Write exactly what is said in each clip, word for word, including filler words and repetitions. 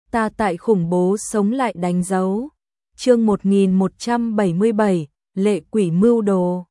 ta tại khủng bố sống lại đánh dấu. Chương một nghìn một trăm bảy mươi bảy, Lệ quỷ mưu đồ.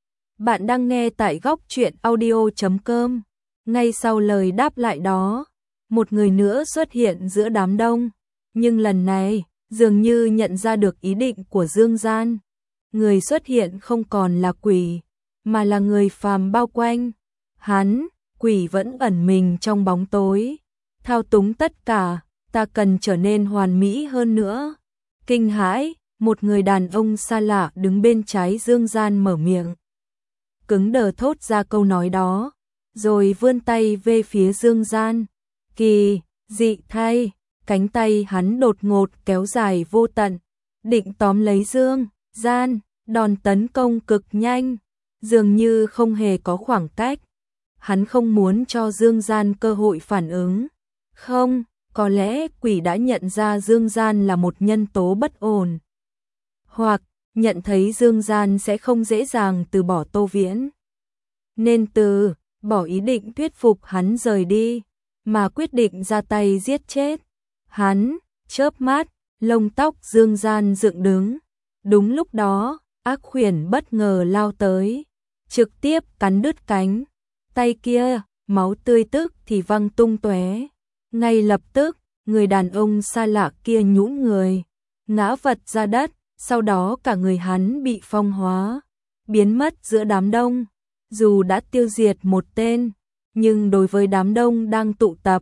Bạn đang nghe tại góc truyện audio chấm com. Ngay sau lời đáp lại đó, một người nữa xuất hiện giữa đám đông, nhưng lần này dường như nhận ra được ý định của Dương Gian. Người xuất hiện không còn là quỷ, mà là người phàm bao quanh. Hắn, quỷ vẫn ẩn mình trong bóng tối, thao túng tất cả, ta cần trở nên hoàn mỹ hơn nữa. Kinh hãi, một người đàn ông xa lạ đứng bên trái Dương Gian mở miệng. Cứng đờ thốt ra câu nói đó, rồi vươn tay về phía Dương Gian. Kỳ, dị thay, cánh tay hắn đột ngột kéo dài vô tận, định tóm lấy Dương Gian, đòn tấn công cực nhanh, dường như không hề có khoảng cách. Hắn không muốn cho Dương Gian cơ hội phản ứng. Không, có lẽ quỷ đã nhận ra Dương Gian là một nhân tố bất ổn, hoặc nhận thấy Dương Gian sẽ không dễ dàng từ bỏ Tô Viễn, nên từ bỏ ý định thuyết phục hắn rời đi, mà quyết định ra tay giết chết hắn. Chớp mắt, lông tóc Dương Gian dựng đứng. Đúng lúc đó, ác khuyển bất ngờ lao tới, trực tiếp cắn đứt cánh tay kia, máu tươi tức thì văng tung tóe. Ngay lập tức, người đàn ông xa lạ kia nhũn người, ngã vật ra đất, sau đó cả người hắn bị phong hóa, biến mất giữa đám đông. Dù đã tiêu diệt một tên, nhưng đối với đám đông đang tụ tập,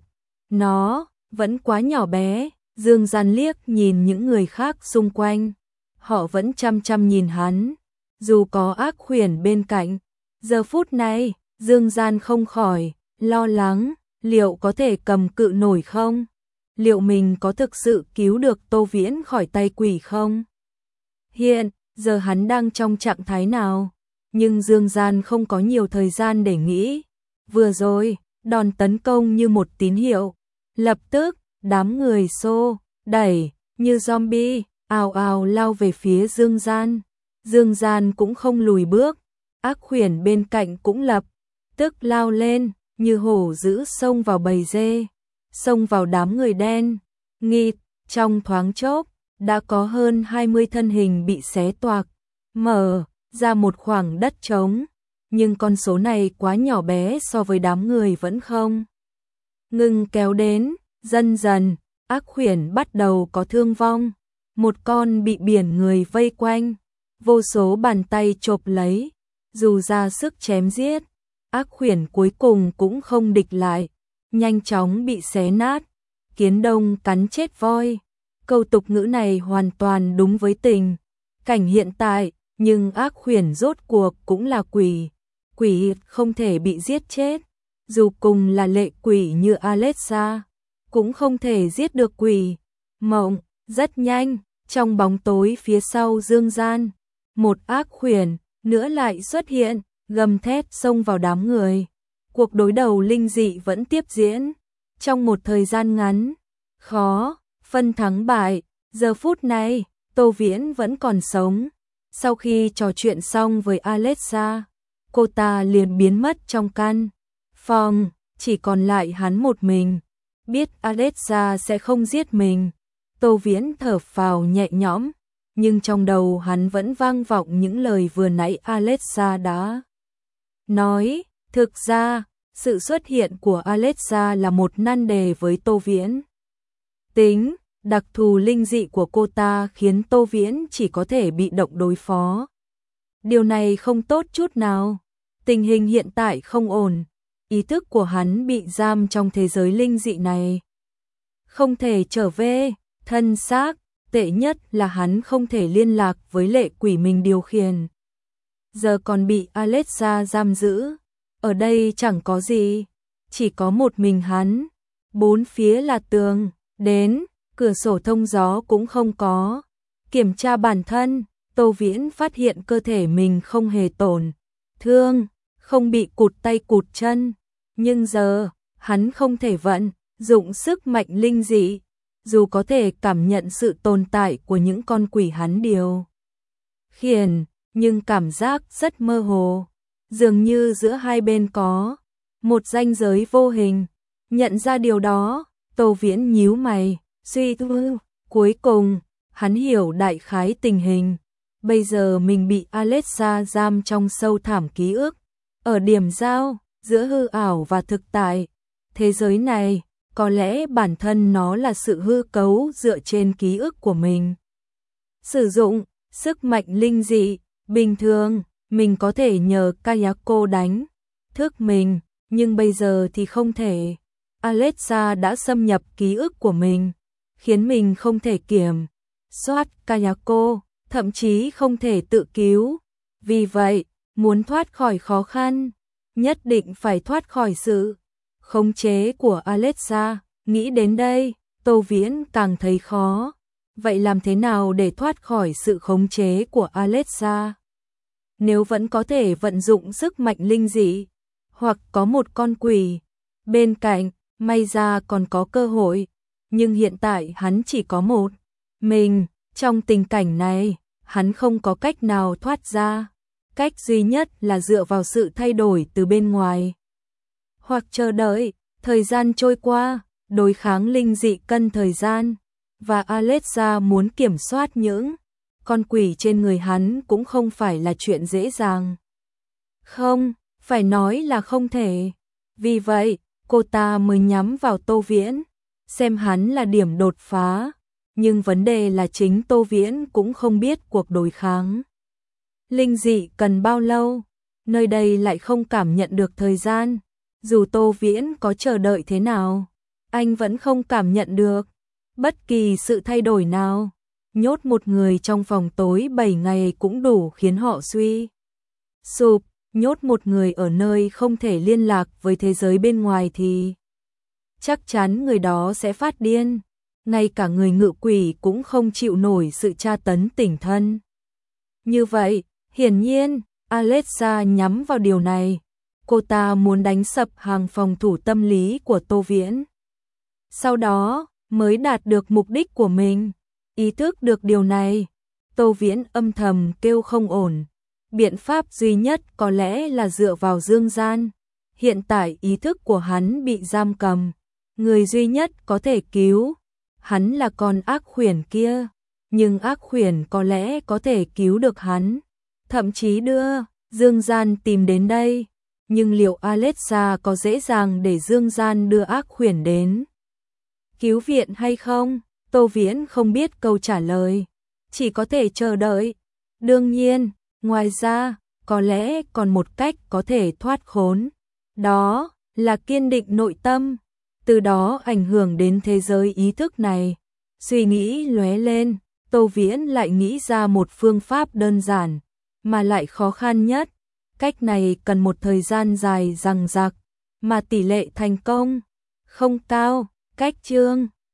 nó vẫn quá nhỏ bé. Dương Gian liếc nhìn những người khác xung quanh, họ vẫn chăm chăm nhìn hắn, dù có ác khuyển bên cạnh. Giờ phút này, Dương Gian không khỏi lo lắng, liệu có thể cầm cự nổi không? Liệu mình có thực sự cứu được Tô Viễn khỏi tay quỷ không? Hiện giờ hắn đang trong trạng thái nào? Nhưng Dương Gian không có nhiều thời gian để nghĩ. Vừa rồi, đòn tấn công như một tín hiệu. Lập tức, đám người xô đẩy như zombie, ào ào lao về phía Dương Gian. Dương Gian cũng không lùi bước, ác khuyển bên cạnh cũng lập tức lao lên, như hổ dữ xông vào bầy dê, xông vào đám người đen nghịt. Trong thoáng chốc, đã có hơn hai mươi thân hình bị xé toạc, mở ra một khoảng đất trống, nhưng con số này quá nhỏ bé so với đám người vẫn không ngừng kéo đến. Dần dần, ác khuyển bắt đầu có thương vong, một con bị biển người vây quanh, vô số bàn tay chộp lấy, dù ra sức chém giết, ác khuyển cuối cùng cũng không địch lại, nhanh chóng bị xé nát. Kiến đông cắn chết voi, câu tục ngữ này hoàn toàn đúng với tình cảnh hiện tại, nhưng ác khuyển rốt cuộc cũng là quỷ, quỷ không thể bị giết chết, dù cùng là lệ quỷ như Alexa, cũng không thể giết được quỷ. Mộng, rất nhanh, trong bóng tối phía sau Dương Gian, một ác khuyển nữa lại xuất hiện, gầm thét xông vào đám người. Cuộc đối đầu linh dị vẫn tiếp diễn. Trong một thời gian ngắn, khó phân thắng bại. Giờ phút này, Tô Viễn vẫn còn sống. Sau khi trò chuyện xong với Alexa, cô ta liền biến mất trong căn phòng, chỉ còn lại hắn một mình. Biết Alexa sẽ không giết mình, Tô Viễn thở phào nhẹ nhõm, nhưng trong đầu hắn vẫn vang vọng những lời vừa nãy Alexa đã nói. Thực ra, sự xuất hiện của Alexa là một nan đề với Tô Viễn. Tính đặc thù linh dị của cô ta khiến Tô Viễn chỉ có thể bị động đối phó. Điều này không tốt chút nào. Tình hình hiện tại không ổn. Ý thức của hắn bị giam trong thế giới linh dị này, không thể trở về thân xác. Tệ nhất là hắn không thể liên lạc với lệ quỷ mình điều khiển, giờ còn bị Alexa giam giữ. Ở đây chẳng có gì, chỉ có một mình hắn, bốn phía là tường, đến cửa sổ thông gió cũng không có. Kiểm tra bản thân, Tô Viễn phát hiện cơ thể mình không hề tổn thương, không bị cụt tay cụt chân, nhưng giờ hắn không thể vận dụng sức mạnh linh dị, dù có thể cảm nhận sự tồn tại của những con quỷ hắn điều khiển, nhưng cảm giác rất mơ hồ, dường như giữa hai bên có một ranh giới vô hình. Nhận ra điều đó, Tô Viễn nhíu mày, suy tư. Cuối cùng, hắn hiểu đại khái tình hình. Bây giờ mình bị Alexa giam trong sâu thẳm ký ức, ở điểm giao giữa hư ảo và thực tại. Thế giới này, có lẽ bản thân nó là sự hư cấu dựa trên ký ức của mình. Sử dụng sức mạnh linh dị, bình thường, mình có thể nhờ Kayako đánh thức mình, nhưng bây giờ thì không thể. Alexa đã xâm nhập ký ức của mình, khiến mình không thể kiểm soát Kayako, thậm chí không thể tự cứu. Vì vậy, muốn thoát khỏi khó khăn, nhất định phải thoát khỏi sự khống chế của Alexa. Nghĩ đến đây, Tô Viễn càng thấy khó. Vậy làm thế nào để thoát khỏi sự khống chế của Alexa? Nếu vẫn có thể vận dụng sức mạnh linh dị, hoặc có một con quỷ bên cạnh, may ra còn có cơ hội. Nhưng hiện tại hắn chỉ có một mình. Trong tình cảnh này, hắn không có cách nào thoát ra. Cách duy nhất là dựa vào sự thay đổi từ bên ngoài, hoặc chờ đợi thời gian trôi qua. Đối kháng linh dị cần thời gian, và Alexa muốn kiểm soát những con quỷ trên người hắn cũng không phải là chuyện dễ dàng. Không, phải nói là không thể. Vì vậy, cô ta mới nhắm vào Tô Viễn, xem hắn là điểm đột phá. Nhưng vấn đề là chính Tô Viễn cũng không biết cuộc đối kháng linh dị cần bao lâu. Nơi đây lại không cảm nhận được thời gian. Dù Tô Viễn có chờ đợi thế nào, anh vẫn không cảm nhận được bất kỳ sự thay đổi nào. Nhốt một người trong phòng tối bảy ngày cũng đủ khiến họ suy sụp. Nhốt một người ở nơi không thể liên lạc với thế giới bên ngoài thì chắc chắn người đó sẽ phát điên. Ngay cả người ngự quỷ cũng không chịu nổi sự tra tấn tinh thần. Như vậy, hiển nhiên, Alexa nhắm vào điều này. Cô ta muốn đánh sập hàng phòng thủ tâm lý của Tô Viễn, sau đó mới đạt được mục đích của mình. Ý thức được điều này, Tô Viễn âm thầm kêu không ổn. Biện pháp duy nhất có lẽ là dựa vào dương gian. Hiện tại ý thức của hắn bị giam cầm. Người duy nhất có thể cứu hắn là con ác khuyển kia. Nhưng ác khuyển có lẽ có thể cứu được hắn, thậm chí đưa dương gian tìm đến đây. Nhưng liệu Alexa có dễ dàng để dương gian đưa ác khuyển đến cứu viện hay không? Tô Viễn không biết câu trả lời, chỉ có thể chờ đợi. Đương nhiên, ngoài ra, có lẽ còn một cách có thể thoát khốn. Đó là kiên định nội tâm, từ đó ảnh hưởng đến thế giới ý thức này. Suy nghĩ lóe lên, Tô Viễn lại nghĩ ra một phương pháp đơn giản, mà lại khó khăn nhất. Cách này cần một thời gian dài dằng dặc, mà tỷ lệ thành công không cao. Cách chương